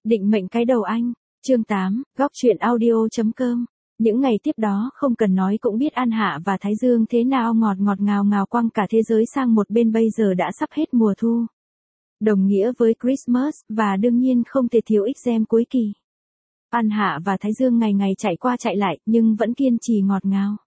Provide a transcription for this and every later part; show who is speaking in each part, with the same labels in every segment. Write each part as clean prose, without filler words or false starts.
Speaker 1: Định mệnh cái đầu anh. Chương 8, góc truyện audio.com. Những ngày tiếp đó không cần nói cũng biết An Hạ và Thái Dương thế nào ngọt ngọt ngào ngào quăng cả thế giới sang một bên, bây giờ đã sắp hết mùa thu. Đồng nghĩa với Christmas, và đương nhiên không thể thiếu exam cuối kỳ. An Hạ và Thái Dương ngày ngày chạy qua chạy lại, nhưng vẫn kiên trì ngọt ngào.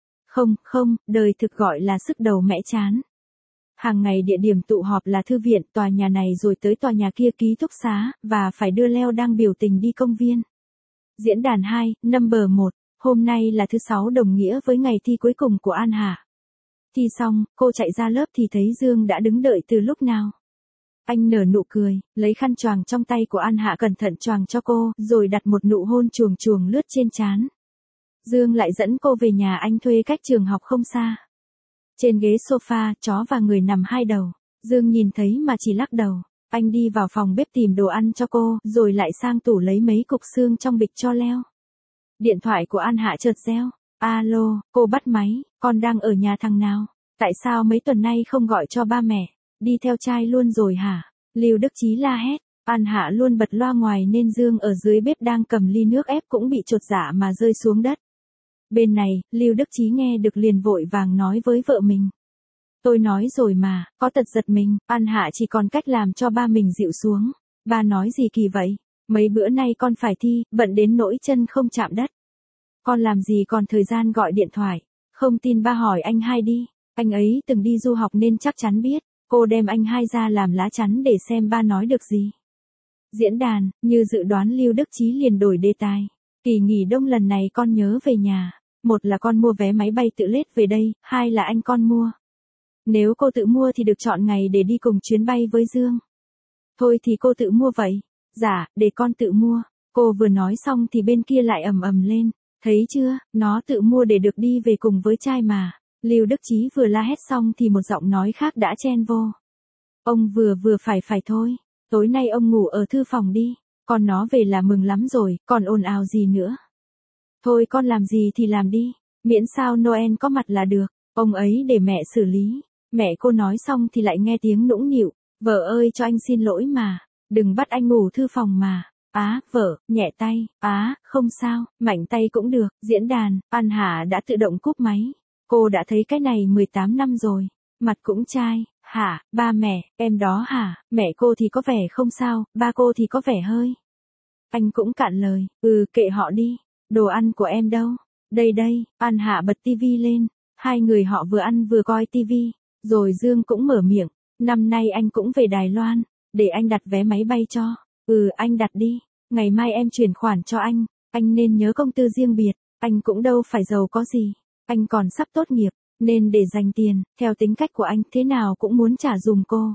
Speaker 1: Không, đời thực gọi là sức đầu mẻ chán. Hàng ngày địa điểm tụ họp là thư viện, tòa nhà này rồi tới tòa nhà kia ký túc xá, và phải đưa Leo đang biểu tình đi công viên. Diễn đàn 2, number 1, hôm nay là thứ 6 đồng nghĩa với ngày thi cuối cùng của An Hạ. Thi xong, cô chạy ra lớp thì thấy Dương đã đứng đợi từ lúc nào. Anh nở nụ cười, lấy khăn choàng trong tay của An Hạ cẩn thận choàng cho cô, rồi đặt một nụ hôn chuồng chuồng lướt trên trán. Dương lại dẫn cô về nhà anh thuê cách trường học không xa. Trên ghế sofa, chó và người nằm hai đầu. Dương nhìn thấy mà chỉ lắc đầu. Anh đi vào phòng bếp tìm đồ ăn cho cô, rồi lại sang tủ lấy mấy cục xương trong bịch cho Leo. Điện thoại của An Hạ chợt reo. Alo, cô bắt máy, con đang ở nhà thằng nào? Tại sao mấy tuần nay không gọi cho ba mẹ? Đi theo trai luôn rồi hả? Lưu Đức Chí la hét. An Hạ luôn bật loa ngoài nên Dương ở dưới bếp đang cầm ly nước ép cũng bị chột dạ mà rơi xuống đất. Bên này, Lưu Đức Chí nghe được liền vội vàng nói với vợ mình. Tôi nói rồi mà, có tật giật mình. An Hạ chỉ còn cách làm cho ba mình dịu xuống. Ba nói gì kỳ vậy? Mấy bữa nay con phải thi, bận đến nỗi chân không chạm đất. Con làm gì còn thời gian gọi điện thoại? Không tin ba hỏi anh Hai đi. Anh ấy từng đi du học nên chắc chắn biết. Cô đem anh Hai ra làm lá chắn để xem ba nói được gì. Diễn đàn, như dự đoán Lưu Đức Chí liền đổi đề tài. Kỳ nghỉ đông lần này con nhớ về nhà. Một là con mua vé máy bay tự lết về đây, hai là anh con mua. Nếu cô tự mua thì được chọn ngày để đi cùng chuyến bay với Dương. Thôi thì cô tự mua vậy. Dạ, để con tự mua. Cô vừa nói xong thì bên kia lại ầm ầm lên. Thấy chưa, nó tự mua để được đi về cùng với trai mà. Lưu Đức Chí vừa la hét xong thì một giọng nói khác đã chen vô. Ông vừa phải thôi. Tối nay ông ngủ ở thư phòng đi. Con nó về là mừng lắm rồi, còn ồn ào gì nữa. Thôi con làm gì thì làm đi. Miễn sao Noel có mặt là được. Ông ấy để mẹ xử lý. Mẹ cô nói xong thì lại nghe tiếng nũng nịu. Vợ ơi cho anh xin lỗi mà. Đừng bắt anh ngủ thư phòng mà. Vợ, nhẹ tay. Không sao, mạnh tay cũng được. Diễn đàn, An Hạ đã tự động cúp máy. Cô đã thấy cái này 18 năm rồi. Mặt cũng chai. Hả, ba mẹ, em đó hả? Mẹ cô thì có vẻ không sao, ba cô thì có vẻ hơi. Anh cũng cạn lời. Kệ họ đi. Đồ ăn của em đâu? Đây, An Hạ bật tivi lên. Hai người họ vừa ăn vừa coi tivi. Rồi Dương cũng mở miệng. Năm nay anh cũng về Đài Loan. Để anh đặt vé máy bay cho. Anh đặt đi. Ngày mai em chuyển khoản cho anh. Anh nên nhớ công tư riêng biệt. Anh cũng đâu phải giàu có gì. Anh còn sắp tốt nghiệp. Nên để dành tiền, theo tính cách của anh thế nào cũng muốn trả dùm cô.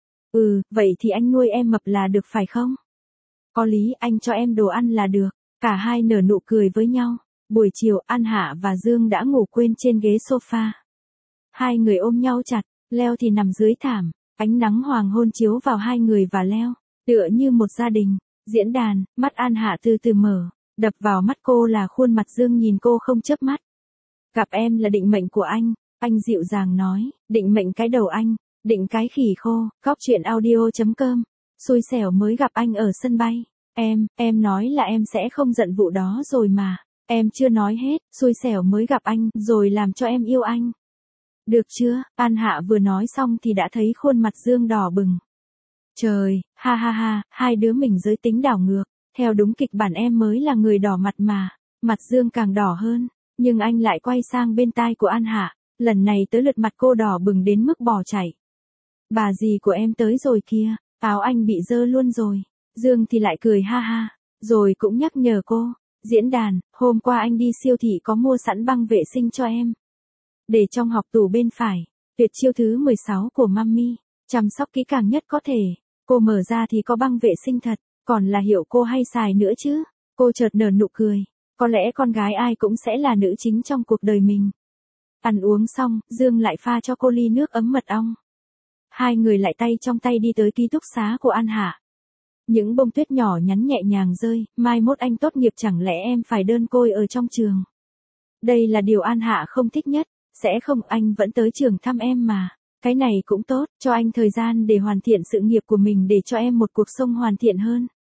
Speaker 1: Vậy thì anh nuôi em mập là được phải không? Có lý, anh cho em đồ ăn là được. Cả hai nở nụ cười với nhau. Buổi chiều, An Hạ và Dương đã ngủ quên trên ghế sofa. Hai người ôm nhau chặt, Leo thì nằm dưới thảm. Ánh nắng hoàng hôn chiếu vào hai người và Leo, tựa như một gia đình. Diễn đàn, mắt An Hạ từ từ mở. Đập vào mắt cô là khuôn mặt Dương nhìn cô không chớp mắt. Gặp em là định mệnh của anh dịu dàng nói. Định mệnh cái đầu anh, định cái khỉ khô. Góc truyện audio.com. Xui xẻo mới gặp anh ở sân bay. Em nói là em sẽ không giận vụ đó rồi mà. Em chưa nói hết, xui xẻo mới gặp anh, rồi làm cho em yêu anh. Được chưa? An Hạ vừa nói xong thì đã thấy khuôn mặt Dương đỏ bừng. Trời, ha, hai đứa mình giới tính đảo ngược. Theo đúng kịch bản em mới là người đỏ mặt mà. Mặt Dương càng đỏ hơn. Nhưng anh lại quay sang bên tai của An Hạ. Lần này tới lượt mặt cô đỏ bừng đến mức bỏ chảy. Bà dì của em tới rồi kìa. Áo anh bị dơ luôn rồi. Dương thì lại cười ha. Rồi cũng nhắc nhở cô. Diễn đàn, hôm qua anh đi siêu thị có mua sẵn băng vệ sinh cho em. Để trong hộc tủ bên phải. Tuyệt chiêu thứ 16 của Mummy. Chăm sóc kỹ càng nhất có thể. Cô mở ra thì có băng vệ sinh thật. Còn là hiệu cô hay xài nữa chứ. Cô chợt nở nụ cười. Có lẽ con gái ai cũng sẽ là nữ chính trong cuộc đời mình. Ăn uống xong, Dương lại pha cho cô ly nước ấm mật ong. Hai người lại tay trong tay đi tới ký túc xá của An Hạ. Những bông tuyết nhỏ nhắn nhẹ nhàng rơi, mai mốt anh tốt nghiệp chẳng lẽ em phải đơn côi ở trong trường. Đây là điều An Hạ không thích nhất, sẽ không anh vẫn tới trường thăm em mà. Cái này cũng tốt, cho anh thời gian để hoàn thiện sự nghiệp của mình để cho em một cuộc sống hoàn thiện hơn.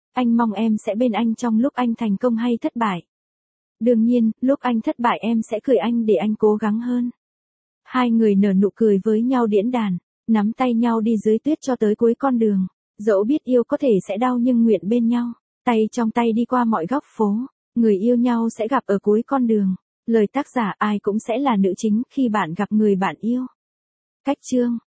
Speaker 1: Anh mong em sẽ bên anh trong lúc anh thành công hay thất bại. Đương nhiên, lúc anh thất bại em sẽ cười anh để anh cố gắng hơn. Hai người nở nụ cười với nhau điển đàn, nắm tay nhau đi dưới tuyết cho tới cuối con đường. Dẫu biết yêu có thể sẽ đau nhưng nguyện bên nhau, tay trong tay đi qua mọi góc phố. Người yêu nhau sẽ gặp ở cuối con đường. Lời tác giả ai cũng sẽ là nữ chính khi bạn gặp người bạn yêu. Cách chương